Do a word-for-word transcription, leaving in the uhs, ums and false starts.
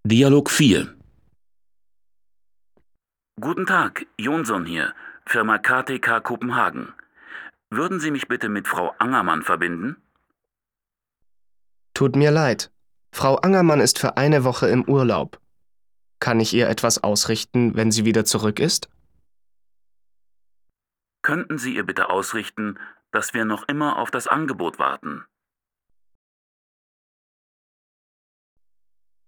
Dialog vier. Guten Tag, Jonsson hier, Firma K T K Kopenhagen. Würden Sie mich bitte mit Frau Angermann verbinden? Tut mir leid. Frau Angermann ist für eine Woche im Urlaub. Kann ich ihr etwas ausrichten, wenn sie wieder zurück ist? Könnten Sie ihr bitte ausrichten, dass wir noch immer auf das Angebot warten?